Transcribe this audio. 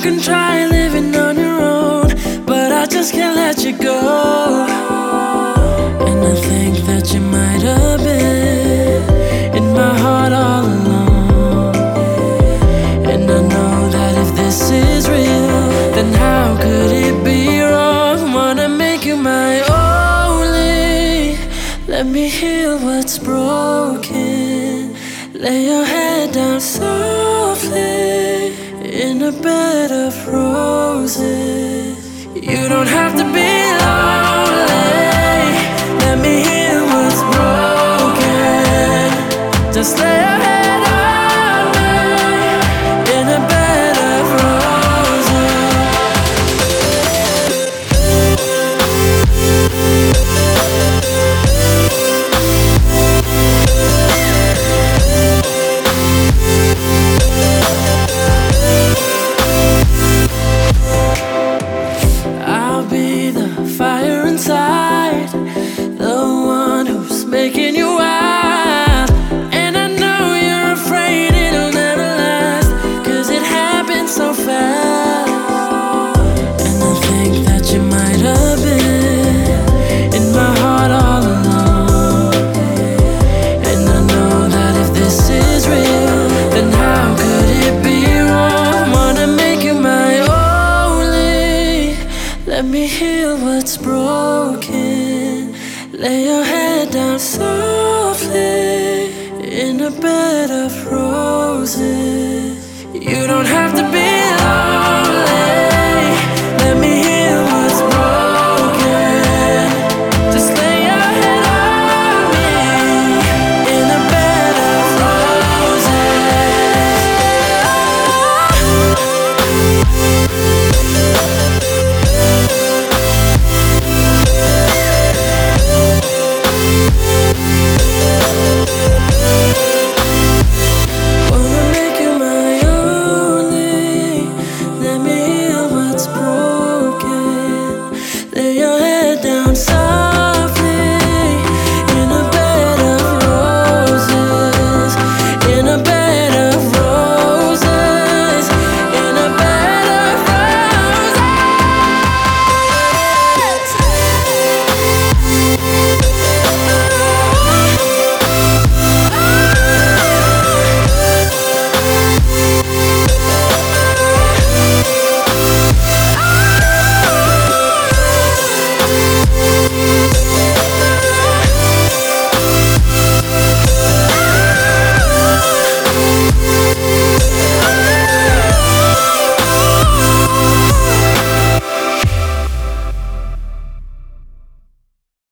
can try living on your own, but I just can't let you go. And I think that you might have been in my heart all along. And I know that if this is real, then how could it be wrong? Wanna make you my only. Let me heal what's broken. Lay your head down softly in a bed of roses. You don't have to be lonely. Let me heal what's broken. Just lay your head on me in a bed of roses. I'll be the fire inside, the one who's making you wild. And I know you're afraid it'll never last, 'cause it happened so fast. And I think that you might have been in my heart all along. And I know that if this is real, then how could it be wrong? Wanna make you my only. Let me heal what's broken. Lay your head down softly in a bed of roses. You don't have to be lonely. Let me heal what's broken. Just lay your head on me in a bed of roses. Wanna make you my only. Let me heal what's broken. Lay your head down softly in a bed of roses. In a bed of roses. In a bed of roses.